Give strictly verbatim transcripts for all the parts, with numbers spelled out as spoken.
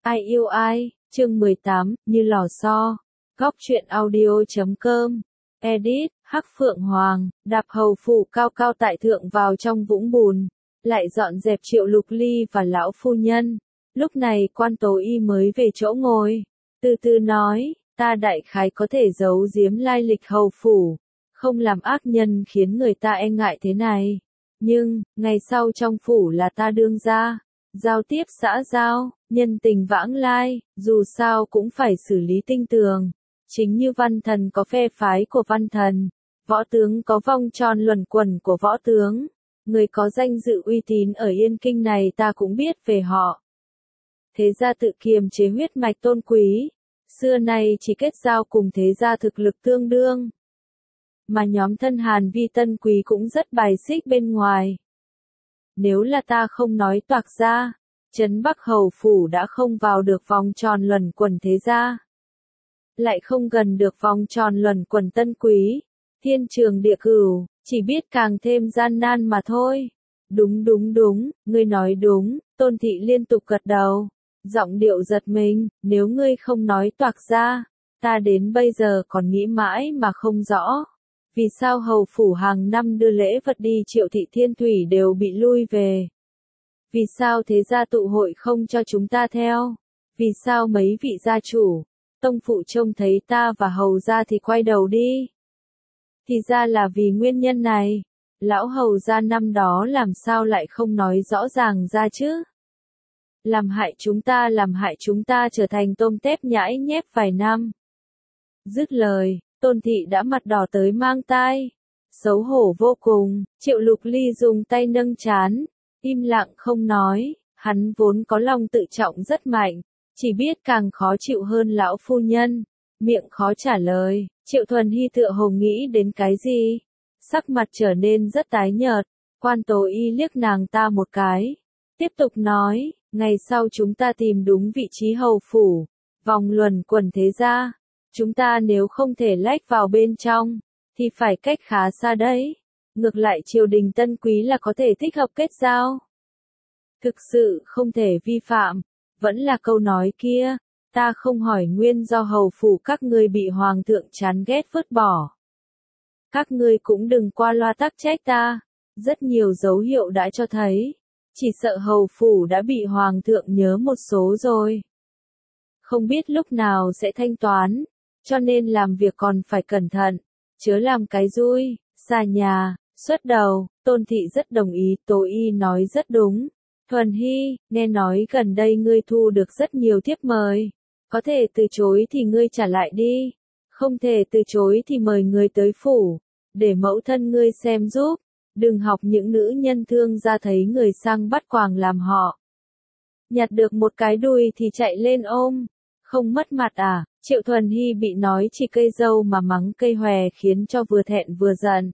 Ai yêu ai, chương mười tám, như lò xo. Góc truyện audio chấm com. Edit, Hắc Phượng Hoàng, đạp hầu phủ cao cao tại thượng vào trong vũng bùn, lại dọn dẹp Triệu Lục Ly và lão phu nhân. Lúc này quan tố y mới về chỗ ngồi, từ từ nói, ta đại khái có thể giấu giếm lai lịch hầu phủ, không làm ác nhân khiến người ta e ngại thế này. Nhưng, ngày sau trong phủ là ta đương gia, giao tiếp xã giao, nhân tình vãng lai, dù sao cũng phải xử lý tinh tường. Chính như văn thần có phe phái của văn thần, võ tướng có vòng tròn luẩn quẩn của võ tướng, người có danh dự uy tín ở Yên Kinh này ta cũng biết về họ. Thế gia tự kiềm chế huyết mạch tôn quý, xưa nay chỉ kết giao cùng thế gia thực lực tương đương. Mà nhóm thân Hàn Vi Tân Quý cũng rất bài xích bên ngoài. Nếu là ta không nói toạc ra, Trấn Bắc hầu phủ đã không vào được vòng tròn luẩn quẩn thế gia, lại không gần được vòng tròn luẩn quẩn Tân Quý, thiên trường địa cửu, chỉ biết càng thêm gian nan mà thôi. Đúng đúng đúng, ngươi nói đúng, Tôn Thị liên tục gật đầu, giọng điệu giật mình, nếu ngươi không nói toạc ra, ta đến bây giờ còn nghĩ mãi mà không rõ. Vì sao hầu phủ hàng năm đưa lễ vật đi Triệu Thị Thiên Thủy đều bị lui về? Vì sao thế gia tụ hội không cho chúng ta theo? Vì sao mấy vị gia chủ, tông phụ trông thấy ta và hầu gia thì quay đầu đi? Thì ra là vì nguyên nhân này. Lão hầu gia năm đó làm sao lại không nói rõ ràng ra chứ? Làm hại chúng ta làm hại chúng ta trở thành tôm tép nhãi nhép vài năm. Dứt lời, Tôn Thị đã mặt đỏ tới mang tai, xấu hổ vô cùng. Triệu Lục Ly dùng tay nâng trán, im lặng không nói, hắn vốn có lòng tự trọng rất mạnh, chỉ biết càng khó chịu hơn lão phu nhân, miệng khó trả lời. Triệu Thuần Hy tựa hồ nghĩ đến cái gì, sắc mặt trở nên rất tái nhợt. Quan tố y liếc nàng ta một cái, tiếp tục nói, ngày sau chúng ta tìm đúng vị trí hầu phủ, vòng luẩn quẩn thế gia. Chúng ta nếu không thể lách vào bên trong, thì phải cách khá xa đấy. Ngược lại triều đình Tân Quý là có thể thích hợp kết giao. Thực sự không thể vi phạm, vẫn là câu nói kia, ta không hỏi nguyên do hầu phủ các ngươi bị hoàng thượng chán ghét vứt bỏ. Các ngươi cũng đừng qua loa tắc trách ta, rất nhiều dấu hiệu đã cho thấy, chỉ sợ hầu phủ đã bị hoàng thượng nhớ một số rồi. Không biết lúc nào sẽ thanh toán. Cho nên làm việc còn phải cẩn thận, chớ làm cái vui, xa nhà, xuất đầu. Tôn Thị rất đồng ý, Tố Y nói rất đúng. Thuần Hy, nghe nói gần đây ngươi thu được rất nhiều thiếp mời, có thể từ chối thì ngươi trả lại đi, không thể từ chối thì mời người tới phủ, để mẫu thân ngươi xem giúp, đừng học những nữ nhân thương ra thấy người sang bắt quàng làm họ. Nhặt được một cái đùi thì chạy lên ôm, không mất mặt à? Triệu Thuần Hy bị nói chỉ cây dâu mà mắng cây hòe khiến cho vừa thẹn vừa giận.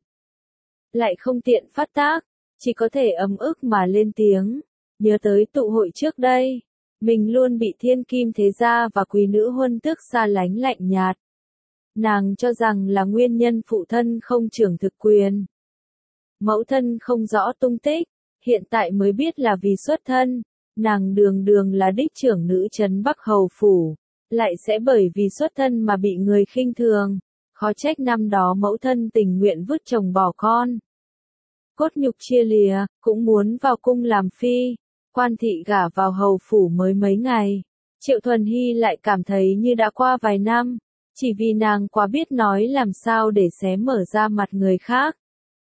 Lại không tiện phát tác, chỉ có thể ấm ức mà lên tiếng. Nhớ tới tụ hội trước đây, mình luôn bị thiên kim thế gia và quý nữ huân tước xa lánh lạnh nhạt. Nàng cho rằng là nguyên nhân phụ thân không trưởng thực quyền. Mẫu thân không rõ tung tích, hiện tại mới biết là vì xuất thân, nàng đường đường là đích trưởng nữ Trấn Bắc hầu phủ. Lại sẽ bởi vì xuất thân mà bị người khinh thường, khó trách năm đó mẫu thân tình nguyện vứt chồng bỏ con. Cốt nhục chia lìa, cũng muốn vào cung làm phi. Quan Thị gả vào hầu phủ mới mấy ngày, Triệu Thuần Hy lại cảm thấy như đã qua vài năm, chỉ vì nàng quá biết nói làm sao để xé mở ra mặt người khác,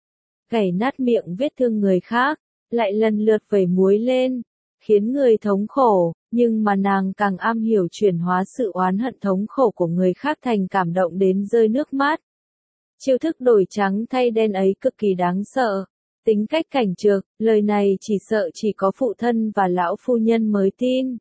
gảy nát miệng vết thương người khác, lại lần lượt vẩy muối lên, khiến người thống khổ. Nhưng mà nàng càng am hiểu chuyển hóa sự oán hận thống khổ của người khác thành cảm động đến rơi nước mắt. Chiêu thức đổi trắng thay đen ấy cực kỳ đáng sợ. Tính cách cảnh trực, lời này chỉ sợ chỉ có phụ thân và lão phu nhân mới tin.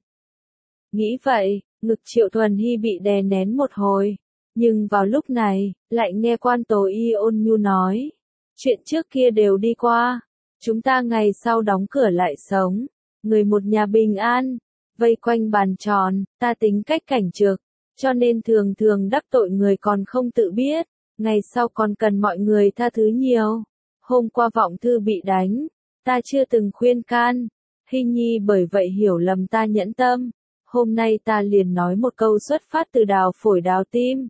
Nghĩ vậy, ngực Triệu Thuần Hy bị đè nén một hồi. Nhưng vào lúc này, lại nghe quan tố y ôn nhu nói. Chuyện trước kia đều đi qua. Chúng ta ngày sau đóng cửa lại sống. Người một nhà bình an. Vây quanh bàn tròn, ta tính cách cảnh trực, cho nên thường thường đắc tội người còn không tự biết, ngày sau còn cần mọi người tha thứ nhiều. Hôm qua vọng thư bị đánh, ta chưa từng khuyên can, Hy Nhi bởi vậy hiểu lầm ta nhẫn tâm, hôm nay ta liền nói một câu xuất phát từ đào phổi đào tim.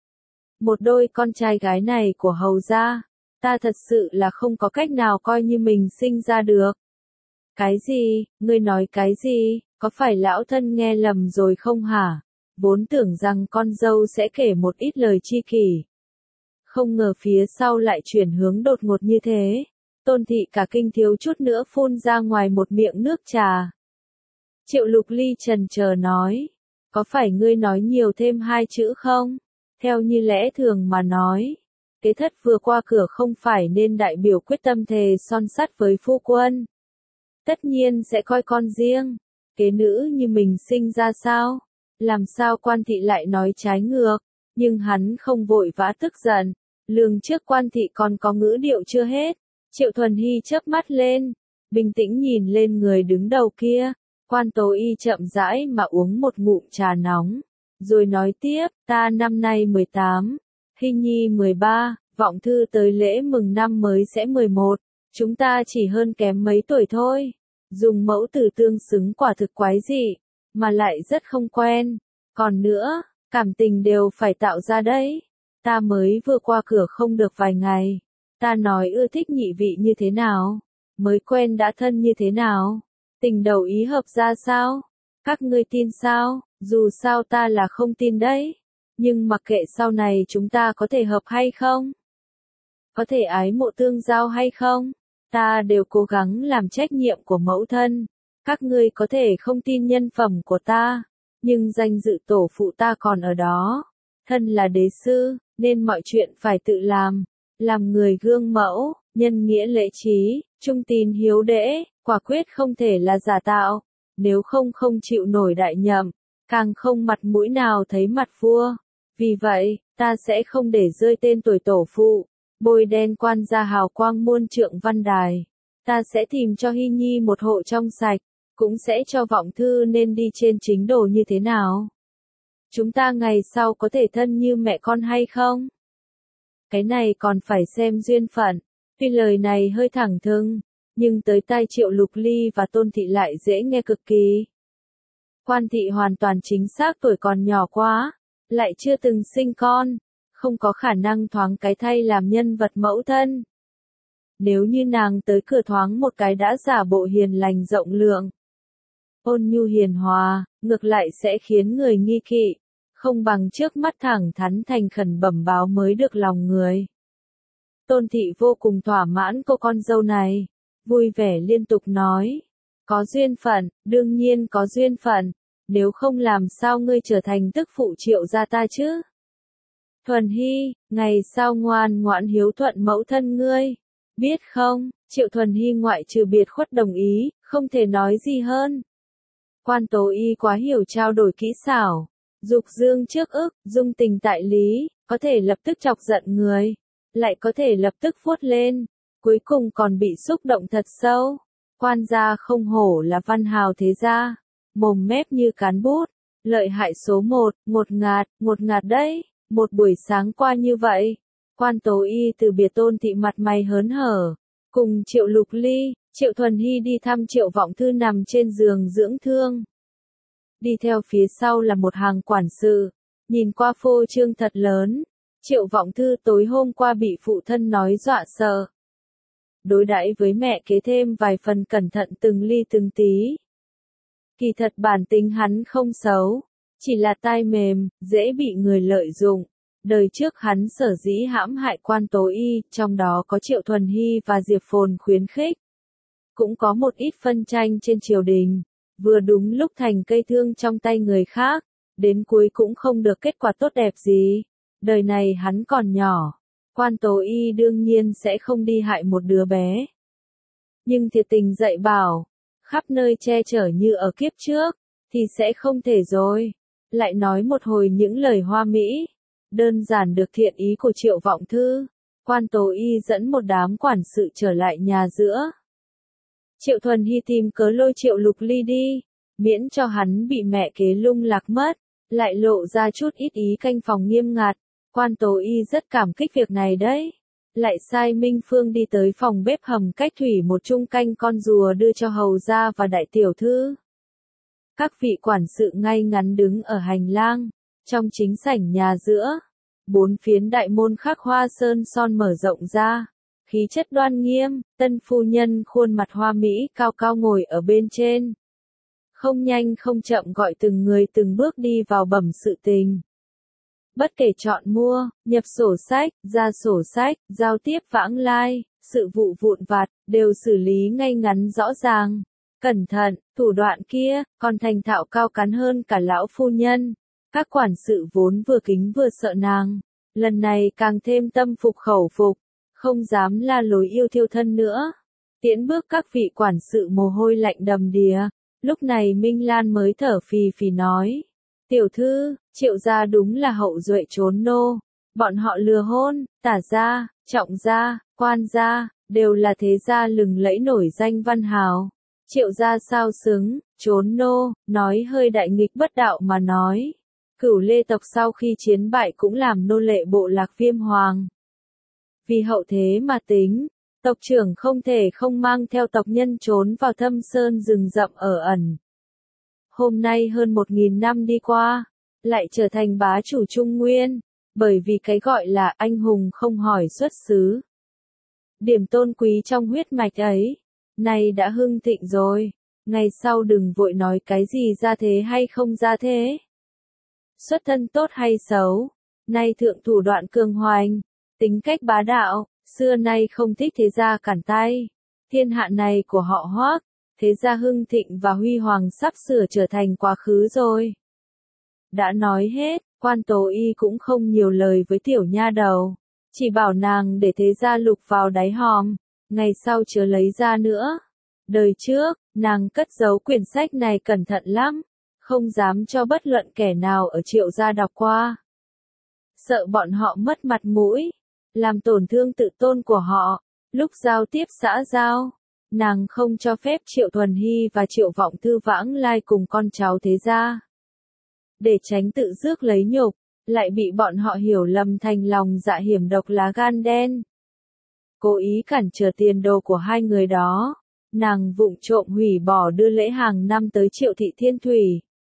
Một đôi con trai gái này của hầu gia, ta thật sự là không có cách nào coi như mình sinh ra được. Cái gì, ngươi nói cái gì, có phải lão thân nghe lầm rồi không hả? Vốn tưởng rằng con dâu sẽ kể một ít lời chi kỷ. Không ngờ phía sau lại chuyển hướng đột ngột như thế. Tôn thị cả kinh thiếu chút nữa phun ra ngoài một miệng nước trà. Triệu Lục Ly trần chờ nói, có phải ngươi nói nhiều thêm hai chữ không? Theo như lẽ thường mà nói, kế thất vừa qua cửa không phải nên đại biểu quyết tâm thề son sắt với phu quân. Tất nhiên sẽ coi con riêng, kế nữ như mình sinh ra sao? Làm sao Quan thị lại nói trái ngược? Nhưng hắn không vội vã tức giận, lường trước Quan thị còn có ngữ điệu chưa hết. Triệu Thuần Hy chớp mắt lên, bình tĩnh nhìn lên người đứng đầu kia. Quan Tố Y chậm rãi mà uống một ngụm trà nóng, rồi nói tiếp, ta năm nay mười tám, Hy Nhi mười ba, Vọng Thư tới lễ mừng năm mới sẽ mười một, chúng ta chỉ hơn kém mấy tuổi thôi. Dùng mẫu từ tương xứng quả thực quái dị, mà lại rất không quen. Còn nữa, cảm tình đều phải tạo ra đấy. Ta mới vừa qua cửa không được vài ngày. Ta nói ưa thích nhị vị như thế nào? Mới quen đã thân như thế nào? Tình đầu ý hợp ra sao? Các ngươi tin sao? Dù sao ta là không tin đấy. Nhưng mặc kệ sau này chúng ta có thể hợp hay không? Có thể ái mộ tương giao hay không? Ta đều cố gắng làm trách nhiệm của mẫu thân. Các ngươi có thể không tin nhân phẩm của ta, nhưng danh dự tổ phụ ta còn ở đó. Thân là đế sư, nên mọi chuyện phải tự làm. Làm người gương mẫu, nhân nghĩa lễ trí, trung tín hiếu đễ, quả quyết không thể là giả tạo. Nếu không không chịu nổi đại nhậm, càng không mặt mũi nào thấy mặt vua. Vì vậy, ta sẽ không để rơi tên tuổi tổ phụ. Bôi đen quan gia hào quang muôn trượng văn đài. Ta sẽ tìm cho Hy Nhi một hộ trong sạch, cũng sẽ cho Vọng Thư nên đi trên chính đồ như thế nào. Chúng ta ngày sau có thể thân như mẹ con hay không? Cái này còn phải xem duyên phận. Tuy lời này hơi thẳng thừng, nhưng tới tai Triệu Lục Ly và Tôn thị lại dễ nghe cực kỳ. Quan thị hoàn toàn chính xác tuổi còn nhỏ quá, lại chưa từng sinh con, không có khả năng thoáng cái thay làm nhân vật mẫu thân. Nếu như nàng tới cửa thoáng một cái đã giả bộ hiền lành rộng lượng, ôn nhu hiền hòa, ngược lại sẽ khiến người nghi kỵ, không bằng trước mắt thẳng thắn thành khẩn bẩm báo mới được lòng người. Tôn thị vô cùng thỏa mãn cô con dâu này, vui vẻ liên tục nói, có duyên phận, đương nhiên có duyên phận, nếu không làm sao ngươi trở thành tức phụ Triệu gia ta chứ? Thuần Hy, ngày sau ngoan ngoãn hiếu thuận mẫu thân ngươi, biết không? Triệu Thuần Hy ngoại trừ biệt khuất đồng ý, không thể nói gì hơn. Quan Tố Y quá hiểu trao đổi kỹ xảo, dục dương trước ức, dung tình tại lý, có thể lập tức chọc giận người, lại có thể lập tức vuốt lên, cuối cùng còn bị xúc động thật sâu. Quan gia không hổ là văn hào thế gia, mồm mép như cán bút, lợi hại số một, ngột ngạt, ngột ngạt đấy. Một buổi sáng qua như vậy, Quan Tố Y từ biệt Tôn thị mặt mày hớn hở, cùng Triệu Lục Ly, Triệu Thuần Hy đi thăm Triệu Vọng Thư nằm trên giường dưỡng thương. Đi theo phía sau là một hàng quản sự, nhìn qua phô trương thật lớn. Triệu Vọng Thư tối hôm qua bị phụ thân nói dọa sợ. Đối đãi với mẹ kế thêm vài phần cẩn thận từng ly từng tí. Kỳ thật bản tính hắn không xấu, chỉ là tai mềm, dễ bị người lợi dụng. Đời trước hắn sở dĩ hãm hại Quan Tố Y, trong đó có Triệu Thuần Hy và Diệp Phồn khuyến khích. Cũng có một ít phân tranh trên triều đình, vừa đúng lúc thành cây thương trong tay người khác, đến cuối cũng không được kết quả tốt đẹp gì. Đời này hắn còn nhỏ, Quan Tố Y đương nhiên sẽ không đi hại một đứa bé. Nhưng thiệt tình dạy bảo, khắp nơi che chở như ở kiếp trước, thì sẽ không thể rồi. Lại nói một hồi những lời hoa mỹ, đơn giản được thiện ý của Triệu Vọng Thư. Quan Tố Y dẫn một đám quản sự trở lại nhà giữa. Triệu Thuần Hy tìm cớ lôi Triệu Lục Ly đi, miễn cho hắn bị mẹ kế lung lạc mất, lại lộ ra chút ít ý canh phòng nghiêm ngặt. Quan Tố Y rất cảm kích việc này đấy. Lại sai Minh Phương đi tới phòng bếp hầm cách thủy một chung canh con rùa đưa cho hầu gia và đại tiểu thư. Các vị quản sự ngay ngắn đứng ở hành lang, trong chính sảnh nhà giữa. Bốn phiến đại môn khắc hoa sơn son mở rộng ra, khí chất đoan nghiêm, tân phu nhân khuôn mặt hoa mỹ cao cao ngồi ở bên trên. Không nhanh không chậm gọi từng người từng bước đi vào bẩm sự tình. Bất kể chọn mua, nhập sổ sách, ra sổ sách, giao tiếp vãng lai, sự vụ vụn vặt, đều xử lý ngay ngắn rõ ràng. Cẩn thận, thủ đoạn kia, còn thành thạo cao cán hơn cả lão phu nhân. Các quản sự vốn vừa kính vừa sợ nàng, lần này càng thêm tâm phục khẩu phục, không dám la lối yêu thiêu thân nữa. Tiễn bước các vị quản sự mồ hôi lạnh đầm đìa, lúc này Minh Lan mới thở phì phì nói. Tiểu thư, Triệu gia đúng là hậu duệ trốn nô, bọn họ lừa hôn, tả gia, trọng gia, quan gia, đều là thế gia lừng lẫy nổi danh văn hào. Triệu gia sao xứng, trốn nô, nói hơi đại nghịch bất đạo mà nói. Cửu Lê tộc sau khi chiến bại cũng làm nô lệ bộ lạc Viêm Hoàng. Vì hậu thế mà tính, tộc trưởng không thể không mang theo tộc nhân trốn vào thâm sơn rừng rậm ở ẩn. Hôm nay hơn một nghìn năm đi qua, lại trở thành bá chủ Trung Nguyên, bởi vì cái gọi là anh hùng không hỏi xuất xứ. Điểm tôn quý trong huyết mạch ấy, nay đã hưng thịnh rồi, ngày sau đừng vội nói cái gì ra thế hay không ra thế. Xuất thân tốt hay xấu, nay thượng thủ đoạn cường hoành, tính cách bá đạo, xưa nay không thích thế gia cản tay. Thiên hạ này của họ Hoác, thế gia hưng thịnh và huy hoàng sắp sửa trở thành quá khứ rồi. Đã nói hết, Quan Tố Y cũng không nhiều lời với tiểu nha đầu, chỉ bảo nàng để thế gia lục vào đáy hòm, ngày sau chớ lấy ra nữa. Đời trước, nàng cất giấu quyển sách này cẩn thận lắm, không dám cho bất luận kẻ nào ở Triệu gia đọc qua. Sợ bọn họ mất mặt mũi, làm tổn thương tự tôn của họ, lúc giao tiếp xã giao, nàng không cho phép Triệu Thuần Hy và Triệu Vọng Thư vãng lai cùng con cháu thế gia. Để tránh tự rước lấy nhục, lại bị bọn họ hiểu lầm thành lòng dạ hiểm độc lá gan đen. Cố ý cản trở tiền đồ của hai người đó, nàng vụng trộm hủy bỏ đưa lễ hàng năm tới Triệu Thị Thiên Thủy.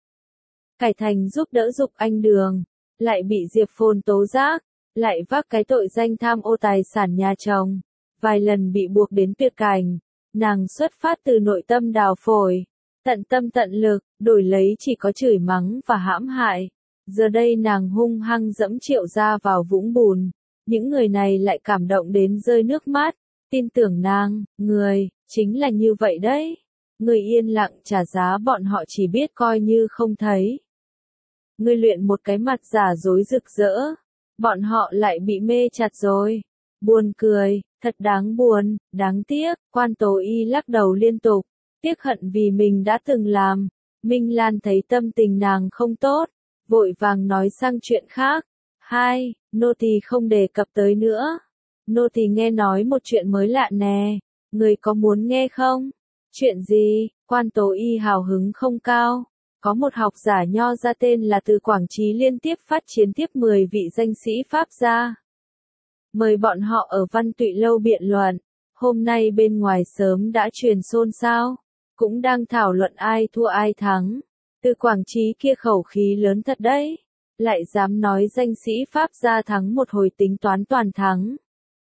Cải thành giúp đỡ Dục Anh Đường, lại bị Diệp Phồn tố giác, lại vác cái tội danh tham ô tài sản nhà chồng, vài lần bị buộc đến tuyệt cảnh. Nàng xuất phát từ nội tâm đào phổi, tận tâm tận lực, đổi lấy chỉ có chửi mắng và hãm hại. Giờ đây nàng hung hăng dẫm Triệu gia vào vũng bùn, những người này lại cảm động đến rơi nước mắt, tin tưởng nàng, người, chính là như vậy đấy. Người yên lặng trả giá bọn họ chỉ biết coi như không thấy. Người luyện một cái mặt giả dối rực rỡ, bọn họ lại bị mê chặt rồi. Buồn cười, thật đáng buồn, đáng tiếc, Quan Tố Y lắc đầu liên tục, tiếc hận vì mình đã từng làm. Minh Lan thấy tâm tình nàng không tốt, vội vàng nói sang chuyện khác. Hai, nô tỳ không đề cập tới nữa. Nô tỳ nghe nói một chuyện mới lạ nè, người có muốn nghe không? Chuyện gì? Quan Tố Y hào hứng không cao. Có một học giả nho ra tên là Từ Quảng Trí liên tiếp phát chiến tiếp mười vị danh sĩ Pháp gia. Mời bọn họ ở Văn Tụy Lâu biện luận. Hôm nay bên ngoài sớm đã truyền xôn xao, cũng đang thảo luận ai thua ai thắng. Từ Quảng Trí kia khẩu khí lớn thật đấy, lại dám nói danh sĩ Pháp gia thắng một hồi tính toán toàn thắng.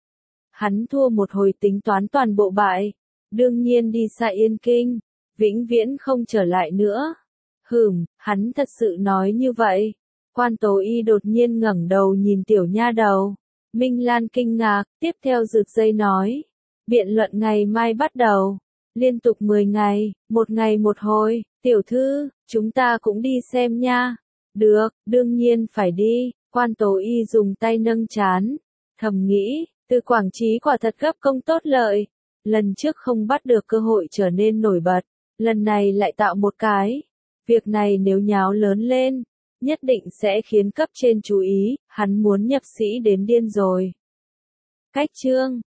Hắn thua một hồi tính toán toàn bộ bại, đương nhiên đi xa Yên Kinh, vĩnh viễn không trở lại nữa. Hừm, hắn thật sự nói như vậy. Quan Tố Y đột nhiên ngẩng đầu nhìn tiểu nha đầu. Minh Lan kinh ngạc, tiếp theo rực dây nói. Biện luận ngày mai bắt đầu. Liên tục mười ngày, một ngày một hồi. Tiểu thư, chúng ta cũng đi xem nha. Được, đương nhiên phải đi. Quan Tố Y dùng tay nâng trán, thầm nghĩ, Từ Quảng Trí quả thật gấp công tốt lợi. Lần trước không bắt được cơ hội trở nên nổi bật, lần này lại tạo một cái. Việc này nếu nháo lớn lên, nhất định sẽ khiến cấp trên chú ý, hắn muốn nhập sĩ đến điên rồi. Cách chương